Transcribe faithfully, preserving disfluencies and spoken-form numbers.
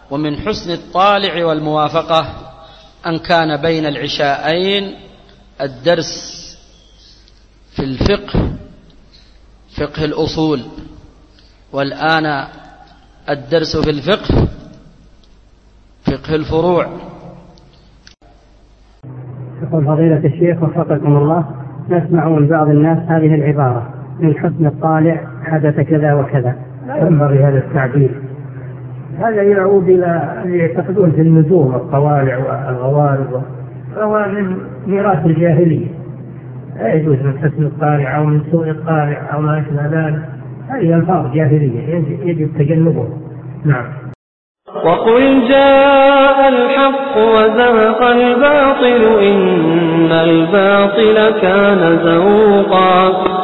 ومن حسن الطالع والموافقة أن كان بين العشاءين الدرس في الفقه، فقه الأصول، والآن الدرس في الفقه، فقه الفروع. يقول فضيلة الشيخ وفقكم الله، نسمع من بعض الناس هذه العبارة: من حسن الطالع حدث كذا وكذا. لا ينبغي هذا التعبير، هذا يعود إلى اللي يعتقدون في النجوم والطوالع والغوارب، وهو من ميراث الجاهلية. لا يجوز من حسن الطالع أو من سوء الطالع أو ما أشبه ذلك، هذه ألفاظ جاهلية يجب تجنبها. نعم. وقل جاء الحق وزهق الباطل إن الباطل كان زهوقا.